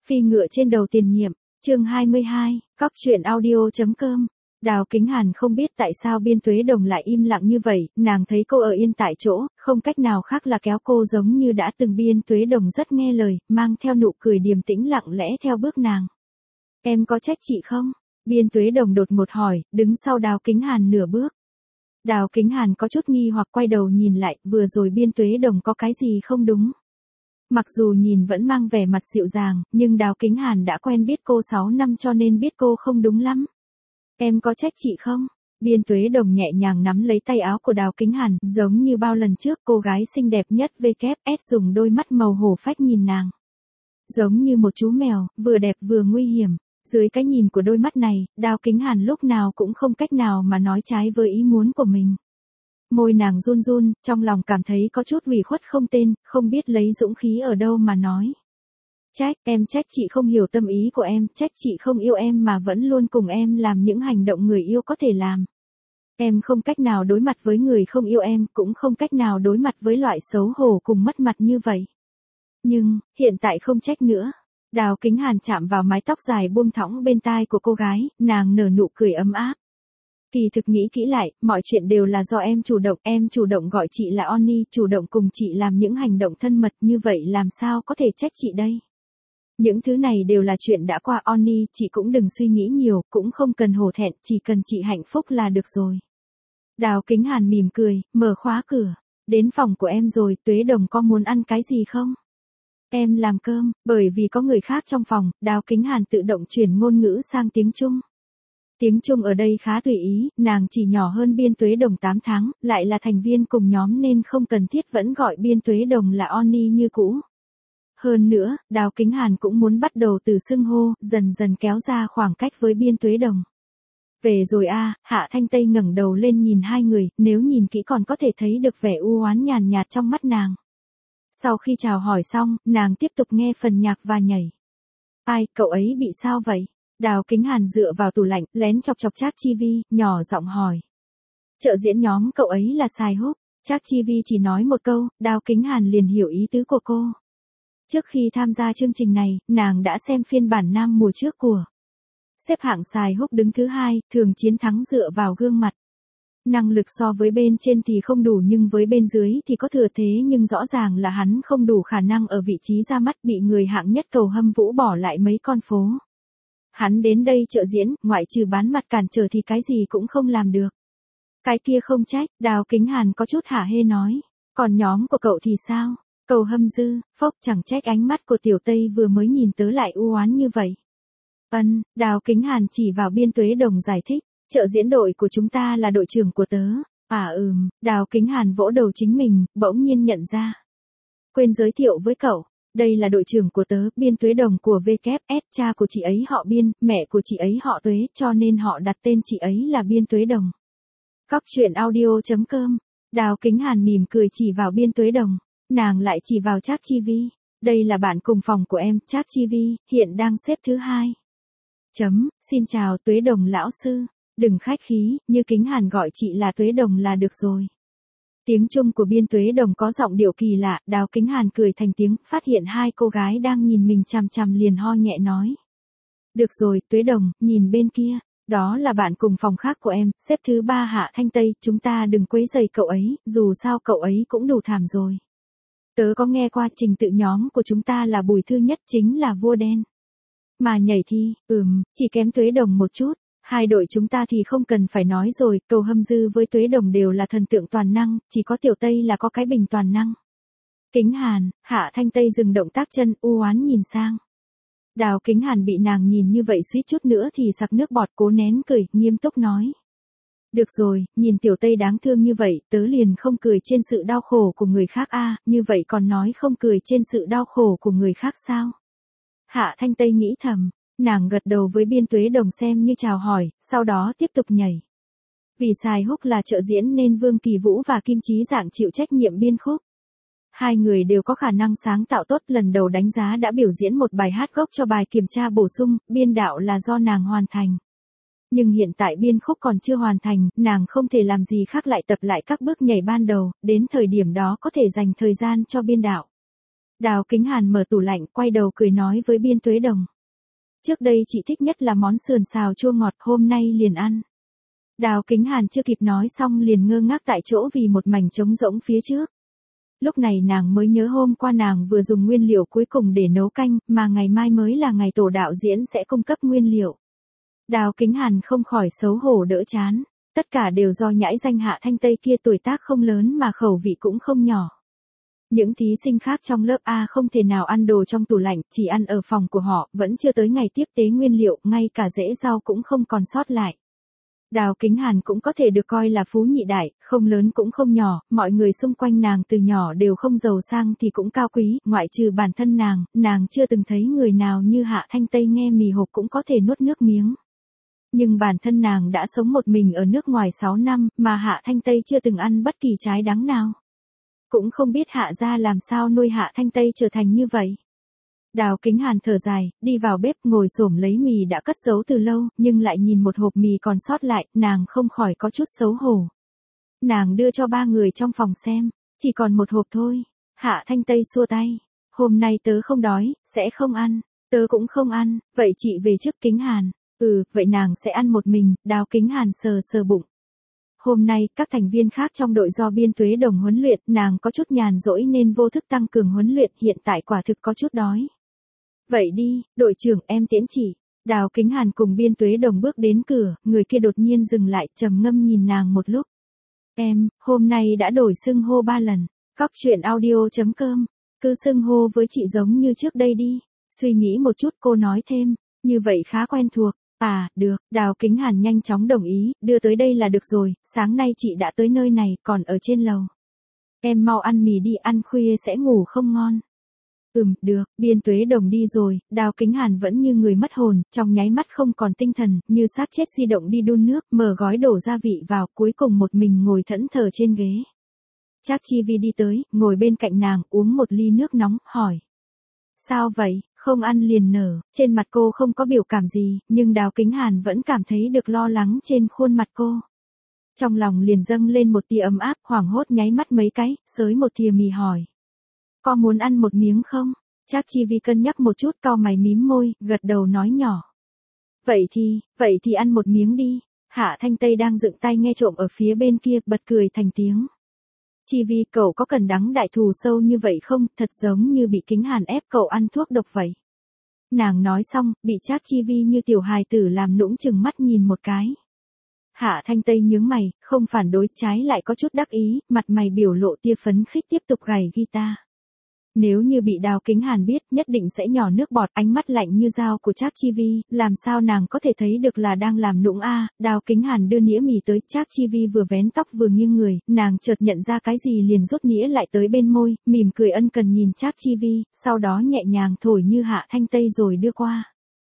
Phi ngựa trên đầu tiền nhiệm, chương 22, cóc truyện audio.com. Đào Kính Hàn không biết tại sao Biên Tuế Đồng lại im lặng như vậy, nàng thấy cô ở yên tại chỗ, không cách nào khác là kéo cô giống như đã từng. Biên Tuế Đồng rất nghe lời, mang theo nụ cười điềm tĩnh lặng lẽ theo bước nàng. Em có trách chị không? Biên Tuế Đồng đột ngột hỏi, đứng sau Đào Kính Hàn nửa bước. Đào Kính Hàn có chút nghi hoặc quay đầu nhìn lại, vừa rồi Biên Tuế Đồng có cái gì không đúng? Mặc dù nhìn vẫn mang vẻ mặt dịu dàng, nhưng Đào Kính Hàn đã quen biết cô 6 năm cho nên biết cô không đúng lắm. Em có trách chị không? Biên Tuế Đồng nhẹ nhàng nắm lấy tay áo của Đào Kính Hàn, giống như bao lần trước cô gái xinh đẹp nhất WS dùng đôi mắt màu hổ phách nhìn nàng. Giống như một chú mèo, vừa đẹp vừa nguy hiểm. Dưới cái nhìn của đôi mắt này, Đào Kính Hàn lúc nào cũng không cách nào mà nói trái với ý muốn của mình. Môi nàng run run, trong lòng cảm thấy có chút ủy khuất không tên, không biết lấy dũng khí ở đâu mà nói. Em trách chị không hiểu tâm ý của em, trách chị không yêu em mà vẫn luôn cùng em làm những hành động người yêu có thể làm. Em không cách nào đối mặt với người không yêu em, cũng không cách nào đối mặt với loại xấu hổ cùng mất mặt như vậy. Nhưng, hiện tại không trách nữa. Đào Kính Hàn chạm vào mái tóc dài buông thõng bên tai của cô gái, nàng nở nụ cười ấm áp. Kỳ thực nghĩ kỹ lại, mọi chuyện đều là do em chủ động gọi chị là Oni, chủ động cùng chị làm những hành động thân mật như vậy làm sao có thể trách chị đây. Những thứ này đều là chuyện đã qua Oni, chị cũng đừng suy nghĩ nhiều, cũng không cần hổ thẹn, chỉ cần chị hạnh phúc là được rồi. Đào Kính Hàn mỉm cười, mở khóa cửa. Đến phòng của em rồi, Tuế Đồng có muốn ăn cái gì không? Em làm cơm, bởi vì có người khác trong phòng, Đào Kính Hàn tự động chuyển ngôn ngữ sang tiếng Trung. Tiếng Trung ở đây khá tùy ý, nàng chỉ nhỏ hơn Biên Tuế Đồng 8 tháng, lại là thành viên cùng nhóm nên không cần thiết vẫn gọi Biên Tuế Đồng là Oni như cũ. Hơn nữa, Đào Kính Hàn cũng muốn bắt đầu từ xưng hô, dần dần kéo ra khoảng cách với Biên Tuế Đồng. Về rồi Hạ Thanh Tây ngẩng đầu lên nhìn hai người, nếu nhìn kỹ còn có thể thấy được vẻ u oán nhàn nhạt trong mắt nàng. Sau khi chào hỏi xong, nàng tiếp tục nghe phần nhạc và nhảy. Ai, cậu ấy bị sao vậy? Đào Kính Hàn dựa vào tủ lạnh, lén chọc chọc Trác Chi Vi, nhỏ giọng hỏi. Trợ diễn nhóm cậu ấy là Sai Húc. Trác Chi Vi chỉ nói một câu, Đào Kính Hàn liền hiểu ý tứ của cô. Trước khi tham gia chương trình này, nàng đã xem phiên bản nam mùa trước của. Xếp hạng Sai Húc đứng thứ 2, thường chiến thắng dựa vào gương mặt. Năng lực so với bên trên thì không đủ nhưng với bên dưới thì có thừa thế, nhưng rõ ràng là hắn không đủ khả năng ở vị trí ra mắt, bị người hạng nhất Cầu Hâm Vũ bỏ lại mấy con phố. Hắn đến đây trợ diễn, ngoại trừ bán mặt cản trở thì cái gì cũng không làm được. Cái kia không trách, Đào Kính Hàn có chút hả hê nói. Còn nhóm của cậu thì sao? Cầu Hâm Dư, phốc, chẳng trách ánh mắt của Tiểu Tây vừa mới nhìn tớ lại u oán như vậy. Đào Kính Hàn chỉ vào Biên Tuế Đồng giải thích. Trợ diễn đội của chúng ta là đội trưởng của tớ. Đào Kính Hàn vỗ đầu chính mình, bỗng nhiên nhận ra. Quên giới thiệu với cậu. Đây là đội trưởng của tớ, Biên Tuế Đồng của WS, cha của chị ấy họ Biên, mẹ của chị ấy họ Tuế, cho nên họ đặt tên chị ấy là Biên Tuế Đồng. Cóc truyện audio.com. Đào Kính Hàn mỉm cười chỉ vào Biên Tuế Đồng. Nàng lại chỉ vào Trác Chi Vi. Đây là bạn cùng phòng của em, Trác Chi Vi, hiện đang xếp thứ 2. Xin chào Tuế Đồng lão sư. Đừng khách khí, như Kính Hàn gọi chị là Tuế Đồng là được rồi. Tiếng Trung của Biên Tuế Đồng có giọng điệu kỳ lạ, Đào Kính Hàn cười thành tiếng, phát hiện hai cô gái đang nhìn mình chằm chằm liền ho nhẹ nói. Được rồi, Tuế Đồng, nhìn bên kia, đó là bạn cùng phòng khác của em, xếp thứ 3 Hạ Thanh Tây, chúng ta đừng quấy rầy cậu ấy, dù sao cậu ấy cũng đủ thảm rồi. Tớ có nghe qua trình tự nhóm của chúng ta là Bùi Thư Nhất chính là vua đen. Mà nhảy thi, chỉ kém Tuế Đồng một chút. Hai đội chúng ta thì không cần phải nói rồi, Cầu Hâm Dư với Tuế Đồng đều là thần tượng toàn năng, chỉ có Tiểu Tây là có cái bình toàn năng. Kính Hàn, Hạ Thanh Tây dừng động tác chân, u oán nhìn sang. Đào Kính Hàn bị nàng nhìn như vậy suýt chút nữa thì sặc nước bọt, cố nén cười, nghiêm túc nói. Được rồi, nhìn Tiểu Tây đáng thương như vậy, tớ liền không cười trên sự đau khổ của người khác như vậy còn nói không cười trên sự đau khổ của người khác sao? Hạ Thanh Tây nghĩ thầm. Nàng gật đầu với Biên Tuế Đồng xem như chào hỏi, sau đó tiếp tục nhảy. Vì Sai Húc là trợ diễn nên Vương Kỳ Vũ và Kim Chí Dạng chịu trách nhiệm biên khúc. Hai người đều có khả năng sáng tạo tốt, lần đầu đánh giá đã biểu diễn một bài hát gốc cho bài kiểm tra bổ sung, biên đạo là do nàng hoàn thành. Nhưng hiện tại biên khúc còn chưa hoàn thành, nàng không thể làm gì khác lại tập lại các bước nhảy ban đầu, đến thời điểm đó có thể dành thời gian cho biên đạo. Đào Kính Hàn mở tủ lạnh, quay đầu cười nói với Biên Tuế Đồng. Trước đây chị thích nhất là món sườn xào chua ngọt, hôm nay liền ăn. Đào Kính Hàn chưa kịp nói xong liền ngơ ngác tại chỗ vì một mảnh trống rỗng phía trước. Lúc này nàng mới nhớ hôm qua nàng vừa dùng nguyên liệu cuối cùng để nấu canh, mà ngày mai mới là ngày tổ đạo diễn sẽ cung cấp nguyên liệu. Đào Kính Hàn không khỏi xấu hổ đỡ chán. Tất cả đều do nhãi danh Hạ Thanh Tây kia tuổi tác không lớn mà khẩu vị cũng không nhỏ. Những thí sinh khác trong lớp A không thể nào ăn đồ trong tủ lạnh, chỉ ăn ở phòng của họ, vẫn chưa tới ngày tiếp tế nguyên liệu, ngay cả rễ rau cũng không còn sót lại. Đào Kính Hàn cũng có thể được coi là phú nhị đại, không lớn cũng không nhỏ, mọi người xung quanh nàng từ nhỏ đều không giàu sang thì cũng cao quý, ngoại trừ bản thân nàng chưa từng thấy người nào như Hạ Thanh Tây nghe mì hộp cũng có thể nuốt nước miếng. Nhưng bản thân nàng đã sống một mình ở nước ngoài 6 năm, mà Hạ Thanh Tây chưa từng ăn bất kỳ trái đắng nào. Cũng không biết Hạ gia làm sao nuôi Hạ Thanh Tây trở thành như vậy. Đào Kính Hàn thở dài, đi vào bếp ngồi xổm lấy mì đã cất giấu từ lâu, nhưng lại nhìn một hộp mì còn sót lại, nàng không khỏi có chút xấu hổ. Nàng đưa cho 3 người trong phòng xem, chỉ còn một hộp thôi. Hạ Thanh Tây xua tay, hôm nay tớ không đói, sẽ không ăn, tớ cũng không ăn, vậy chị về trước Kính Hàn. Vậy nàng sẽ ăn một mình, Đào Kính Hàn sờ sờ bụng. Hôm nay, các thành viên khác trong đội do Biên Tuế Đồng huấn luyện, nàng có chút nhàn rỗi nên vô thức tăng cường huấn luyện, hiện tại quả thực có chút đói. Vậy đi, đội trưởng em tiễn chỉ. Đào Kính Hàn cùng Biên Tuế Đồng bước đến cửa, người kia đột nhiên dừng lại, trầm ngâm nhìn nàng một lúc. Em, hôm nay đã đổi xưng hô 3 lần. Cóc truyện audio.com. Cứ xưng hô với chị giống như trước đây đi. Suy nghĩ một chút cô nói thêm, như vậy khá quen thuộc. Được, Đào Kính Hàn nhanh chóng đồng ý, đưa tới đây là được rồi, sáng nay chị đã tới nơi này, còn ở trên lầu. Em mau ăn mì đi, ăn khuya sẽ ngủ không ngon. Được, Biên Tuế Đồng đi rồi, Đào Kính Hàn vẫn như người mất hồn, trong nháy mắt không còn tinh thần, như xác chết di động đi đun nước, mở gói đổ gia vị vào, cuối cùng một mình ngồi thẫn thờ trên ghế. Trác Chi Vi đi tới, ngồi bên cạnh nàng, uống một ly nước nóng, hỏi. Sao vậy? Không ăn liền nở, trên mặt cô không có biểu cảm gì, nhưng Đào Kính Hàn vẫn cảm thấy được lo lắng trên khuôn mặt cô. Trong lòng liền dâng lên một tia ấm áp, hoảng hốt nháy mắt mấy cái, xới một thìa mì hỏi. Có muốn ăn một miếng không? Trác Chi Vi cân nhắc một chút, cau mày mím môi, gật đầu nói nhỏ. Vậy thì ăn một miếng đi. Hạ Thanh Tây đang dựng tai nghe trộm ở phía bên kia, bật cười thành tiếng. Chi Vi, cậu có cần đắng đại thù sâu như vậy không, thật giống như bị Kính Hàn ép cậu ăn thuốc độc vậy. Nàng nói xong, bị Trác Chi Vi như tiểu hài tử làm nũng chừng mắt nhìn một cái. Hạ Thanh Tây nhướng mày, không phản đối, trái lại có chút đắc ý, mặt mày biểu lộ tia phấn khích tiếp tục gảy guitar. Nếu như bị Đào Kính Hàn biết, nhất định sẽ nhỏ nước bọt, ánh mắt lạnh như dao của Trác Chi Vi, làm sao nàng có thể thấy được là đang làm nũng Đào Kính Hàn đưa nĩa mì tới, Trác Chi Vi vừa vén tóc vừa nghiêng người, nàng chợt nhận ra cái gì liền rút nĩa lại tới bên môi, mỉm cười ân cần nhìn Trác Chi Vi, sau đó nhẹ nhàng thổi như Hạ Thanh Tây rồi đưa qua.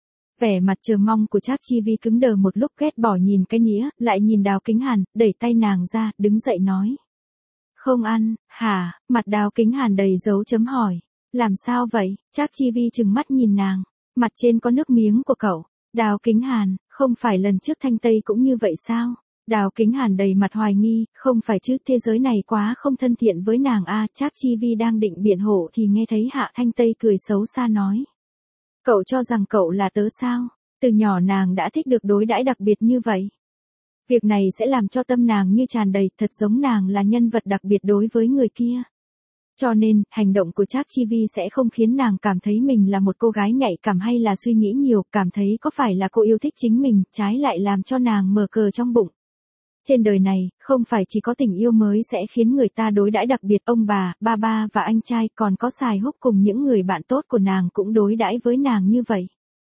Vẻ mặt chờ mong của Trác Chi Vi cứng đờ một lúc, ghét bỏ nhìn cái nĩa, lại nhìn Đào Kính Hàn, đẩy tay nàng ra, đứng dậy nói. Không ăn, hả? Mặt Đào Kính Hàn đầy dấu chấm hỏi. Làm sao vậy? Trác Chi Vi trừng mắt nhìn nàng. Mặt trên có nước miếng của cậu. Đào Kính Hàn, không phải lần trước Thanh Tây cũng như vậy sao? Đào Kính Hàn đầy mặt hoài nghi, không phải chứ, thế giới này quá không thân thiện với nàng Trác Chi Vi đang định biện hộ thì nghe thấy Hạ Thanh Tây cười xấu xa nói. Cậu cho rằng cậu là tớ sao? Từ nhỏ nàng đã thích được đối đãi đặc biệt như vậy. Việc này sẽ làm cho tâm nàng như tràn đầy, thật giống nàng là nhân vật đặc biệt đối với người kia. Cho nên, hành động của Trác Chi Vi sẽ không khiến nàng cảm thấy mình là một cô gái nhạy cảm hay là suy nghĩ nhiều, cảm thấy có phải là cô yêu thích chính mình, trái lại làm cho nàng mở cờ trong bụng. Trên đời này, không phải chỉ có tình yêu mới sẽ khiến người ta đối đãi đặc biệt, ông bà, ba ba và anh trai, còn có Sài Húc cùng những người bạn tốt của nàng cũng đối đãi với nàng như vậy.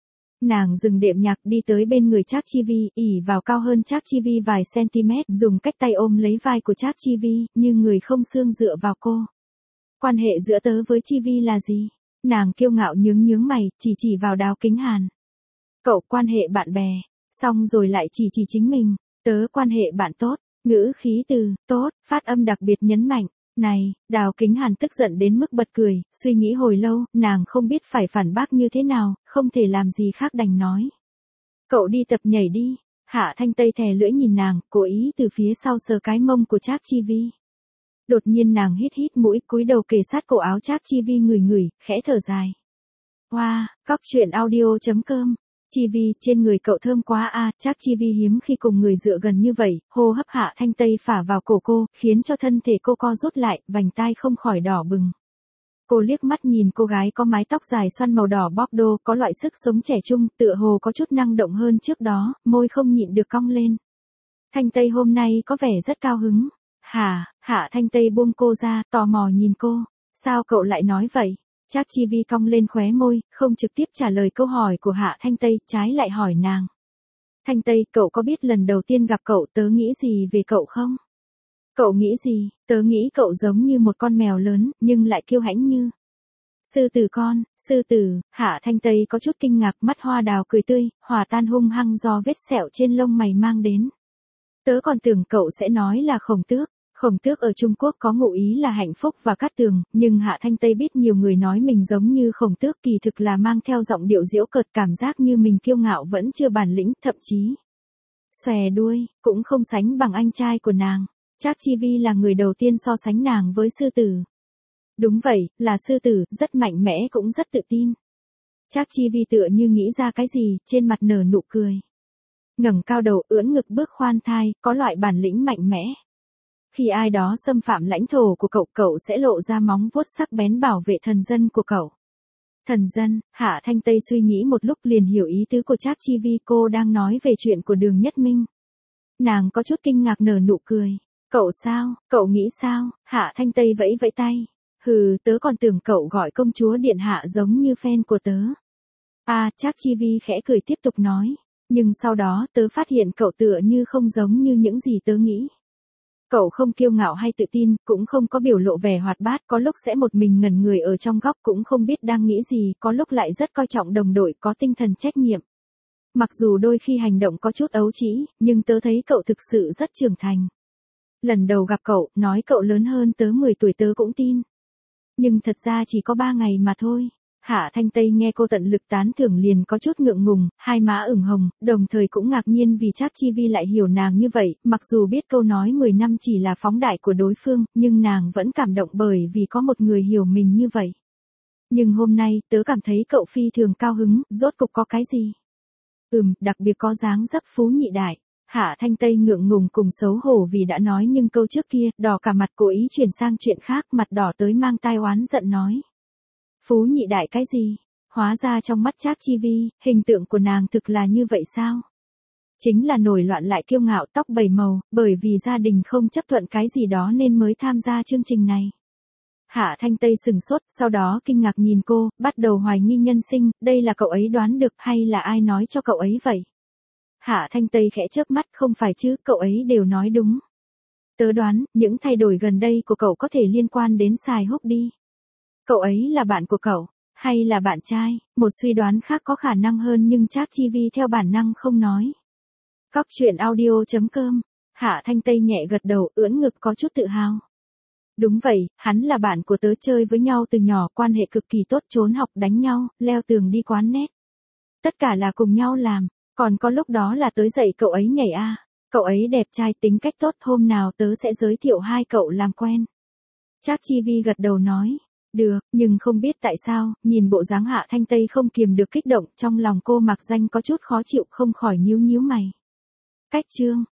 Nàng dừng đệm nhạc đi tới bên người Trác Chi Vi, ỉ vào cao hơn Trác Chi Vi vài cm, dùng cách tay ôm lấy vai của Trác Chi Vi, như người không xương dựa vào cô. Quan hệ giữa tớ với Chi Vi là gì? Nàng kiêu ngạo nhướng mày, chỉ vào Đào Kính Hàn. Cậu quan hệ bạn bè, xong rồi lại chỉ chính mình, tớ quan hệ bạn tốt, ngữ khí từ, tốt, phát âm đặc biệt nhấn mạnh. Này, Đào Kính Hàn tức giận đến mức bật cười, suy nghĩ hồi lâu, nàng không biết phải phản bác như thế nào, không thể làm gì khác đành nói. Cậu đi tập nhảy đi. Hạ Thanh Tây thè lưỡi nhìn nàng, cố ý từ phía sau sờ cái mông của Trác Chi Vi. Đột nhiên nàng hít hít mũi, cúi đầu kề sát cổ áo Trác Chi Vi ngửi ngửi, khẽ thở dài. Wow, cóc truyện audio.com. Chi Vi, trên người cậu thơm quá a. Trác Chi Vi hiếm khi cùng người dựa gần như vậy, hô hấp Hạ Thanh Tây phả vào cổ cô, khiến cho thân thể cô co rút lại, vành tai không khỏi đỏ bừng. Cô liếc mắt nhìn cô gái có mái tóc dài xoăn màu đỏ bordeaux, có loại sức sống trẻ trung, tựa hồ có chút năng động hơn trước đó, môi không nhịn được cong lên. Thanh Tây hôm nay có vẻ rất cao hứng. Hả? Hạ Thanh Tây buông cô ra, tò mò nhìn cô. Sao cậu lại nói vậy? Trác Chi Vi cong lên khóe môi, không trực tiếp trả lời câu hỏi của Hạ Thanh Tây, trái lại hỏi nàng. Thanh Tây, cậu có biết lần đầu tiên gặp cậu tớ nghĩ gì về cậu không? Cậu nghĩ gì? Tớ nghĩ cậu giống như một con mèo lớn, nhưng lại kiêu hãnh như sư tử con. Sư tử. Hạ Thanh Tây có chút kinh ngạc, mắt hoa đào cười tươi, hòa tan hung hăng do vết sẹo trên lông mày mang đến. Tớ còn tưởng cậu sẽ nói là Khổng Tước. Khổng Tước ở Trung Quốc có ngụ ý là hạnh phúc và cát tường, nhưng Hạ Thanh Tây biết nhiều người nói mình giống như Khổng Tước kỳ thực là mang theo giọng điệu giễu cợt, cảm giác như mình kiêu ngạo vẫn chưa bản lĩnh, thậm chí xòe đuôi, cũng không sánh bằng anh trai của nàng. Trác Chi Vi là người đầu tiên so sánh nàng với sư tử. Đúng vậy, là sư tử, rất mạnh mẽ cũng rất tự tin. Trác Chi Vi tựa như nghĩ ra cái gì, trên mặt nở nụ cười. Ngẩng cao đầu, ưỡn ngực bước khoan thai, có loại bản lĩnh mạnh mẽ. Khi ai đó xâm phạm lãnh thổ của cậu, cậu sẽ lộ ra móng vuốt sắc bén bảo vệ thần dân của cậu. Thần dân. Hạ Thanh Tây suy nghĩ một lúc liền hiểu ý tứ của Trác Chi Vi, cô đang nói về chuyện của Đường Nhất Minh. Nàng có chút kinh ngạc nở nụ cười. Cậu sao? Cậu nghĩ sao? Hạ Thanh Tây vẫy vẫy tay. Hừ, tớ còn tưởng cậu gọi công chúa điện hạ giống như fan của tớ. Trác Chi Vi khẽ cười tiếp tục nói. Nhưng sau đó tớ phát hiện cậu tựa như không giống như những gì tớ nghĩ. Cậu không kiêu ngạo hay tự tin, cũng không có biểu lộ vẻ hoạt bát, có lúc sẽ một mình ngẩn người ở trong góc cũng không biết đang nghĩ gì, có lúc lại rất coi trọng đồng đội, có tinh thần trách nhiệm. Mặc dù đôi khi hành động có chút ấu trĩ, nhưng tớ thấy cậu thực sự rất trưởng thành. Lần đầu gặp cậu, nói cậu lớn hơn tớ 10 tuổi tớ cũng tin. Nhưng thật ra chỉ có 3 ngày mà thôi. Hạ Thanh Tây nghe cô tận lực tán thưởng liền có chút ngượng ngùng, hai má ửng hồng, đồng thời cũng ngạc nhiên vì Trác Chi Vi lại hiểu nàng như vậy, mặc dù biết câu nói 10 năm chỉ là phóng đại của đối phương, nhưng nàng vẫn cảm động bởi vì có một người hiểu mình như vậy. Nhưng hôm nay, tớ cảm thấy cậu phi thường cao hứng, rốt cục có cái gì? Đặc biệt có dáng dấp phú nhị đại. Hạ Thanh Tây ngượng ngùng cùng xấu hổ vì đã nói nhưng câu trước kia, đỏ cả mặt cố ý chuyển sang chuyện khác, mặt đỏ tới mang tai oán giận nói. Phú nhị đại cái gì? Hóa ra trong mắt Trác Chi Vi, hình tượng của nàng thực là như vậy sao? Chính là nổi loạn lại kiêu ngạo, tóc bảy màu, bởi vì gia đình không chấp thuận cái gì đó nên mới tham gia chương trình này. Hạ Thanh Tây sừng sốt, sau đó kinh ngạc nhìn cô, bắt đầu hoài nghi nhân sinh, đây là cậu ấy đoán được hay là ai nói cho cậu ấy vậy? Hạ Thanh Tây khẽ chớp mắt, không phải chứ, cậu ấy đều nói đúng. Tớ đoán, những thay đổi gần đây của cậu có thể liên quan đến Sài Húc đi. Cậu ấy là bạn của cậu, hay là bạn trai? Một suy đoán khác có khả năng hơn nhưng Trác Chi Vi theo bản năng không nói. Cóc truyện audio.com. Hạ Thanh Tây nhẹ gật đầu, ưỡn ngực có chút tự hào. Đúng vậy, hắn là bạn của tớ, chơi với nhau từ nhỏ, quan hệ cực kỳ tốt, trốn học đánh nhau, leo tường đi quán net. Tất cả là cùng nhau làm, còn có lúc đó là tớ dạy cậu ấy nhảy a. Cậu ấy đẹp trai, tính cách tốt, hôm nào tớ sẽ giới thiệu hai cậu làm quen. Trác Chi Vi gật đầu nói. Được, nhưng không biết tại sao, nhìn bộ dáng Hạ Thanh Tây không kiềm được kích động, trong lòng cô mặc danh có chút khó chịu, không khỏi nhíu nhíu mày. Cách chương.